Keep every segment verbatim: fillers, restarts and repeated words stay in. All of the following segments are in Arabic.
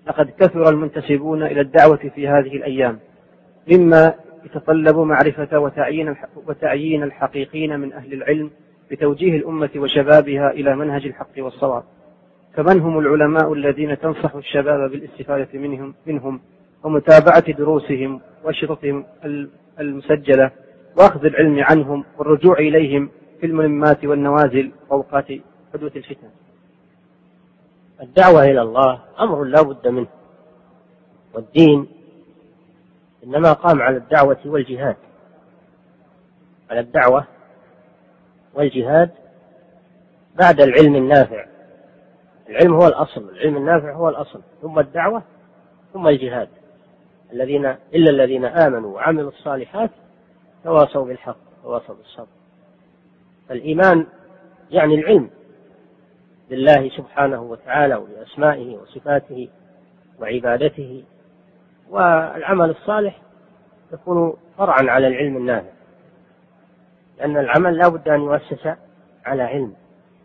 لقد كثر المنتسبون إلى الدعوة في هذه الأيام، مما يتطلب معرفة وتعيين وتعيين الحقيقين من أهل العلم بتوجيه الأمة وشبابها إلى منهج الحق والصواب. فمن هم العلماء الذين تنصح الشباب بالاستفادة منهم, منهم ومتابعة دروسهم وأشرطهم المسجلة وأخذ العلم عنهم والرجوع إليهم في الملمات والنوازل وأوقات حدوث الفتن؟ الدعوة إلى الله أمر لا بد منه، والدين إنما قام على الدعوة والجهاد، على الدعوة والجهاد بعد العلم النافع. العلم هو الأصل، العلم النافع هو الأصل، ثم الدعوة ثم الجهاد. الذين إلا الذين آمنوا وعملوا الصالحات تواصوا بالحق تواصوا بالصبر. فالإيمان يعني العلم بالله سبحانه وتعالى وبأسمائه وصفاته وعبادته، والعمل الصالح يكون فرعا على العلم النافع، لأن العمل لا بد أن يؤسس على علم.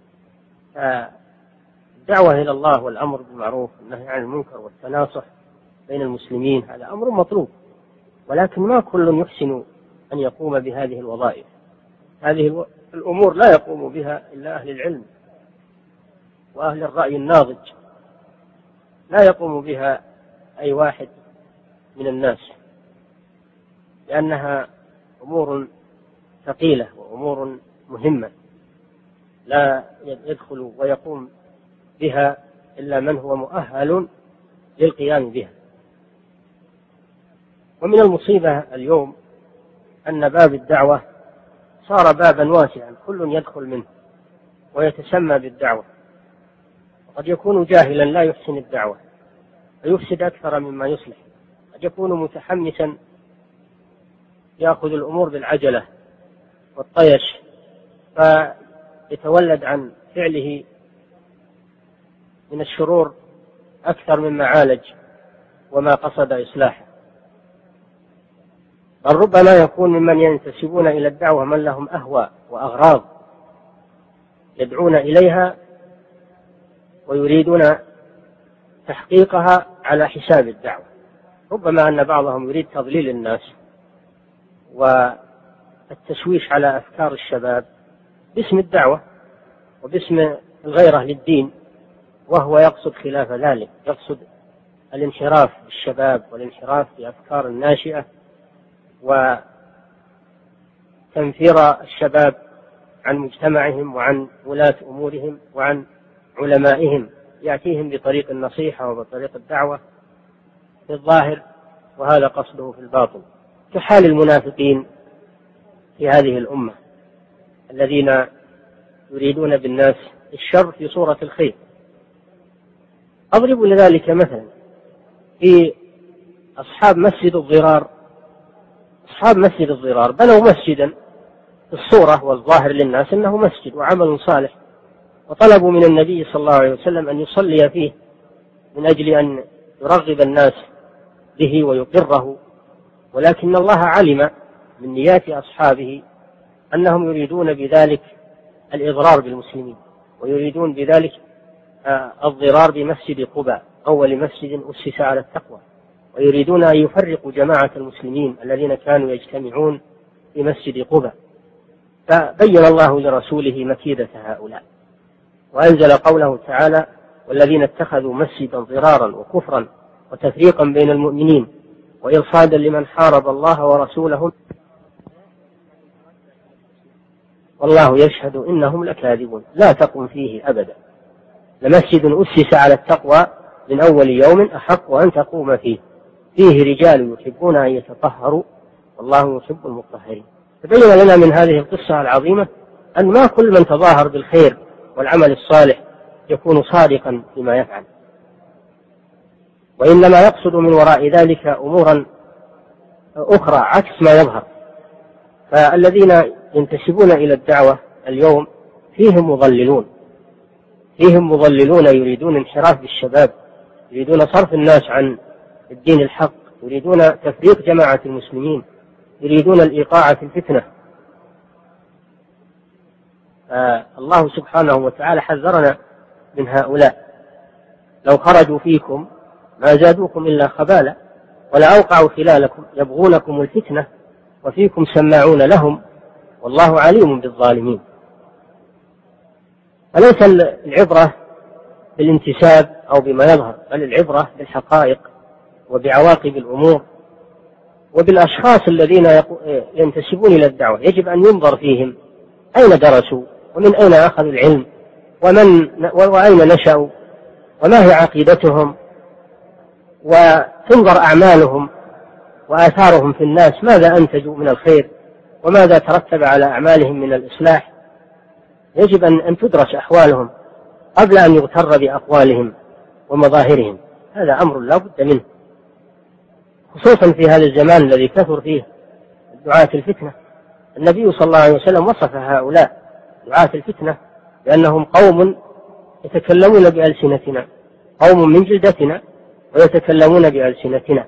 فالدعوة إلى الله والأمر بالمعروف والنهي عن المنكر والتناصح بين المسلمين هذا أمر مطلوب، ولكن ما كل يحسن أن يقوم بهذه الوظائف. هذه الأمور لا يقوم بها إلا أهل العلم وأهل الرأي الناضج، لا يقوم بها أي واحد من الناس، لأنها أمور ثقيلة وأمور مهمة لا يدخل ويقوم بها إلا من هو مؤهل للقيام بها. ومن المصيبة اليوم أن باب الدعوة صار بابا واسعا كل يدخل منه ويتسمى بالدعوة، وقد يكون جاهلا لا يحسن الدعوة فيفسد أكثر مما يصلح، قد يكون متحمسا يأخذ الأمور بالعجلة والطيش فيتولد عن فعله من الشرور أكثر مما عالج وما قصد إصلاحه. بل ربما يكون ممن ينتسبون إلى الدعوة من لهم أهواء وأغراض يدعون إليها ويريدون تحقيقها على حساب الدعوة. ربما أن بعضهم يريد تضليل الناس والتشويش على أفكار الشباب باسم الدعوة وباسم الغيرة للدين، وهو يقصد خلاف ذلك، يقصد الانحراف بالشباب والانحراف بأفكار الناشئة وتنفير الشباب عن مجتمعهم وعن ولاة أمورهم وعن علمائهم، يأتيهم بطريق النصيحة وبطريق الدعوة في الظاهر وهذا قصده في الباطن، كحال المنافقين في هذه الأمة الذين يريدون بالناس الشر في صورة الخير. أضرب لذلك مثلا في أصحاب مسجد الضرار. أصحاب مسجد الضرار بنوا مسجدا في الصورة والظاهر للناس أنه مسجد وعمل صالح، وطلبوا من النبي صلى الله عليه وسلم أن يصلي فيه من أجل أن يرغب الناس به ويقره، ولكن الله علم من نيات أصحابه أنهم يريدون بذلك الإضرار بالمسلمين ويريدون بذلك الضرار بمسجد قباء أول مسجد أسس على التقوى، ويريدون أن يفرقوا جماعة المسلمين الذين كانوا يجتمعون في مسجد قباء. فبين الله لرسوله مكيدة هؤلاء وأنزل قوله تعالى: والذين اتخذوا مسجدا ضرارا وكفرا وتفريقا بين المؤمنين وإرصادا لمن حارب الله ورسوله والله يشهد إنهم لكاذبون. لا تقم فيه أبدا، لمسجد أسس على التقوى من أول يوم أحق أن تقوم فيه فيه رجال يحبون أن يتطهروا والله يحب المطهرين. تبين لنا من هذه القصة العظيمة أن ما كل من تظاهر بالخير والعمل الصالح يكون صادقا فيما يفعل، وإنما يقصد من وراء ذلك أمورا أخرى عكس ما يظهر. فالذين ينتسبون إلى الدعوة اليوم فيهم مضللون فيهم مضللون يريدون انحراف بالشباب، يريدون صرف الناس عن الدين الحق، يريدون تفريق جماعة المسلمين، يريدون الإيقاع في الفتنة. الله سبحانه وتعالى حذرنا من هؤلاء: لو خرجوا فيكم ما زادوكم إلا خبالا ولا أوقعوا خلالكم يبغونكم الفتنة وفيكم سماعون لهم والله عليم بالظالمين. فليس العبرة بالانتساب أو بما يظهر، بل العبرة بالحقائق وبعواقب الأمور وبالأشخاص الذين ينتسبون إلى الدعوة. يجب أن ينظر فيهم أين درسوا ومن أين أخذوا العلم ومن وأين نشأوا وما هي عقيدتهم، وتنظر أعمالهم وآثارهم في الناس، ماذا أنتجوا من الخير وماذا ترتب على أعمالهم من الإصلاح. يجب أن تدرس أحوالهم قبل أن يغتر بأقوالهم ومظاهرهم. هذا أمر لا بد منه، خصوصا في هذا الزمان الذي كثر فيه دعاة الفتنة. النبي صلى الله عليه وسلم وصف هؤلاء دعاة الفتنة بأنهم قوم يتكلمون بألسنتنا، قوم من جلدتنا ويتكلمون بألسنتنا.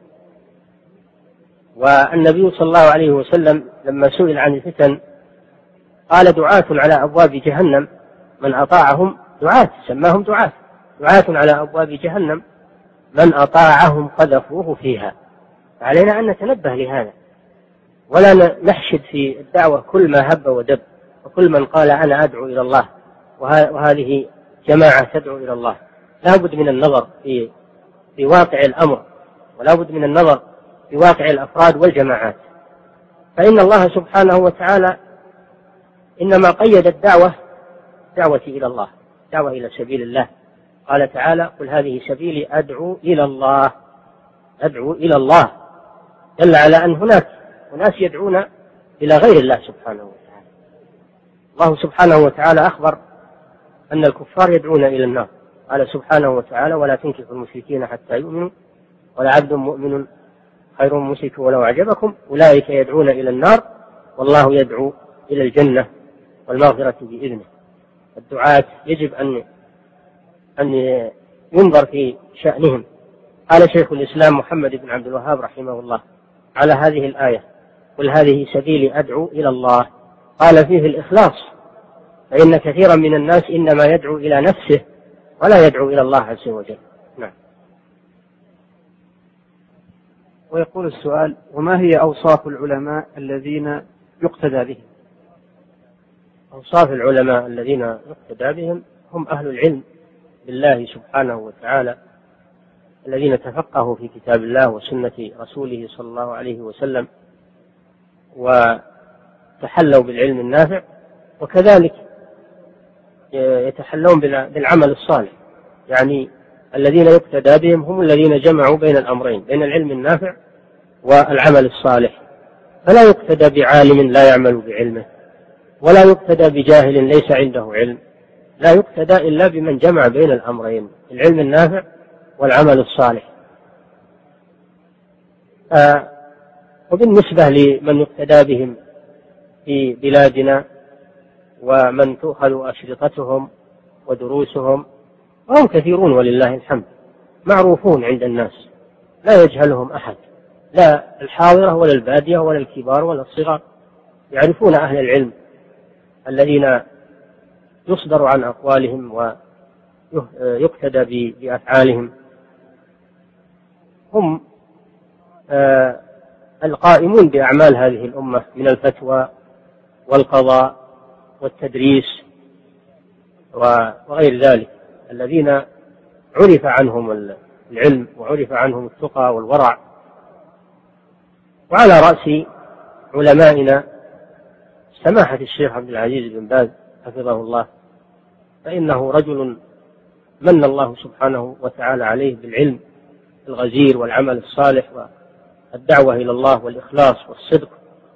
والنبي صلى الله عليه وسلم لما سئل عن الفتن قال دعاة على أبواب جهنم من أطاعهم، دعاة سماهم دعاة، دعاة على أبواب جهنم من أطاعهم قذفوه فيها. فعلينا أن نتنبه لهذا ولا نحشد في الدعوة كل ما هب ودب وكل من قال أنا أدعو إلى الله وهذه جماعة تدعو إلى الله. لا بد من النظر في في واقع الأمر، ولا بد من النظر في واقع الأفراد والجماعات. فإن الله سبحانه وتعالى إنما قيد الدعوة دعوة إلى الله، دعوة إلى سبيل الله. قال تعالى قل هذه سبيلي أدعو إلى الله، أدعو إلى الله، دل على أن هناك وناس يدعون إلى غير الله سبحانه وتعالى. الله سبحانه وتعالى أخبر أن الكفار يدعون إلى النار، قال سبحانه وتعالى ولا تنكحوا المشركين حتى يؤمنوا ولا عبد مؤمن خير من مشرك ولو أعجبكم أولئك يدعون إلى النار والله يدعو إلى الجنة والمغفرة بإذنه. الدعاة يجب أن أن ينظر في شأنهم. قال شيخ الإسلام محمد بن عبد الوهاب رحمه الله على هذه الآية قل هذه سبيلي أدعو إلى الله، قال فيه الإخلاص، فإن كثيرا من الناس إنما يدعو إلى نفسه ولا يدعو إلى الله عز وجل. نعم. ويقول السؤال وما هي أوصاف العلماء الذين يقتدى بهم؟ أوصاف العلماء الذين يقتدى بهم هم أهل العلم بالله سبحانه وتعالى الذين تفقهوا في كتاب الله وسنة رسوله صلى الله عليه وسلم وتحلوا بالعلم النافع، وكذلك يتحلون بالعمل الصالح. يعني الذين يقتدى بهم هم الذين جمعوا بين الأمرين، بين العلم النافع والعمل الصالح. فلا يقتدى بعالم لا يعمل بعلمه، ولا يقتدى بجاهل ليس عنده علم، لا يقتدى إلا بمن جمع بين الأمرين، العلم النافع والعمل الصالح. آه وبالنسبة لمن يقتدى بهم في بلادنا ومن تؤخذ أشرطتهم ودروسهم وهم كثيرون ولله الحمد، معروفون عند الناس لا يجهلهم أحد، لا الحاضرة ولا البادية ولا الكبار ولا الصغار، يعرفون أهل العلم الذين يصدر عن أقوالهم ويقتدى بأفعالهم. هم آه القائمون بأعمال هذه الأمة من الفتوى والقضاء والتدريس وغير ذلك، الذين عرف عنهم العلم وعرف عنهم التقى والورع. وعلى رأس علمائنا سماحة الشيخ عبد العزيز بن باز حفظه الله، فإنه رجل من الله سبحانه وتعالى عليه بالعلم الغزير والعمل الصالح والدعوة إلى الله والإخلاص والصدق،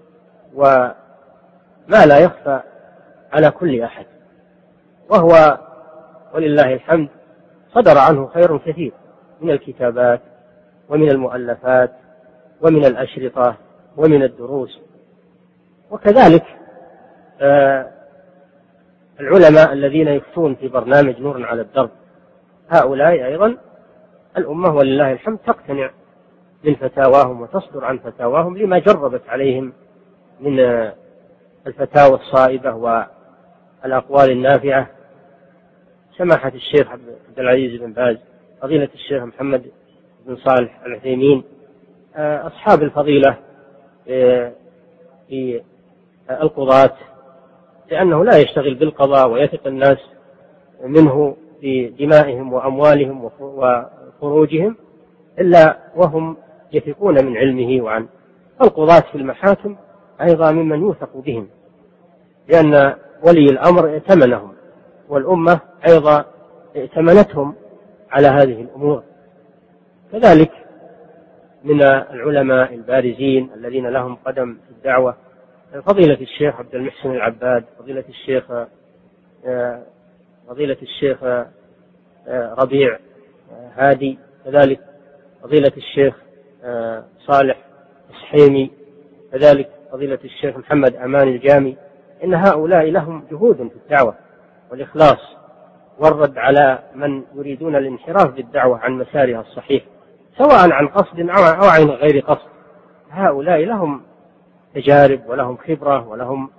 وما لا يخفى على كل أحد، وهو ولله الحمد صدر عنه خير كثير من الكتابات ومن المؤلفات ومن الأشرطة ومن الدروس. وكذلك آه العلماء الذين يفتون في برنامج نور على الدرب، هؤلاء أيضا الأمة ولله الحمد تقتنع من فتاواهم وتصدر عن فتاواهم لما جربت عليهم من الفتاوى الصائبة والأقوال النافعة. سماحة الشيخ عبد العزيز بن باز، فضيلة الشيخ محمد بن صالح العثيمين، أصحاب الفضيلة في القضاة، لأنه لا يشتغل بالقضاء ويثق الناس منه في دمائهم وأموالهم وفروجهم إلا وهم يثقون من علمه وعن القضاة في المحاكم أيضا ممن يوثق بهم، لأن ولي الأمر ائتمنهم والأمة أيضا ائتمنتهم على هذه الأمور. كذلك من العلماء البارزين الذين لهم قدم في الدعوة فضيلة الشيخ عبد المحسن العباد، فضيلة الشيخ فضيلة الشيخ ربيع هادي، كذلك فضيلة الشيخ صالح السحيمي، كذلك فضيلة الشيخ محمد أمان الجامي. إن هؤلاء لهم جهود في الدعوة والإخلاص والرد على من يريدون الانحراف بالدعوة عن مسارها الصحيح، سواء عن قصد أو عن غير قصد. هؤلاء لهم تجارب ولهم خبرة ولهم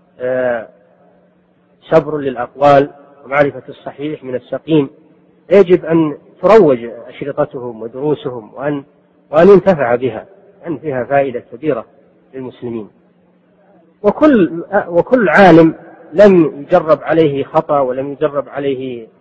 صبر للأقوال ومعرفة الصحيح من السقيم. يجب أن تروج أشرطتهم ودروسهم وأن, وأن ينتفع بها، أن فيها فائدة كبيرة للمسلمين. وكل, وكل عالم لم يجرب عليه خطأ ولم يجرب عليه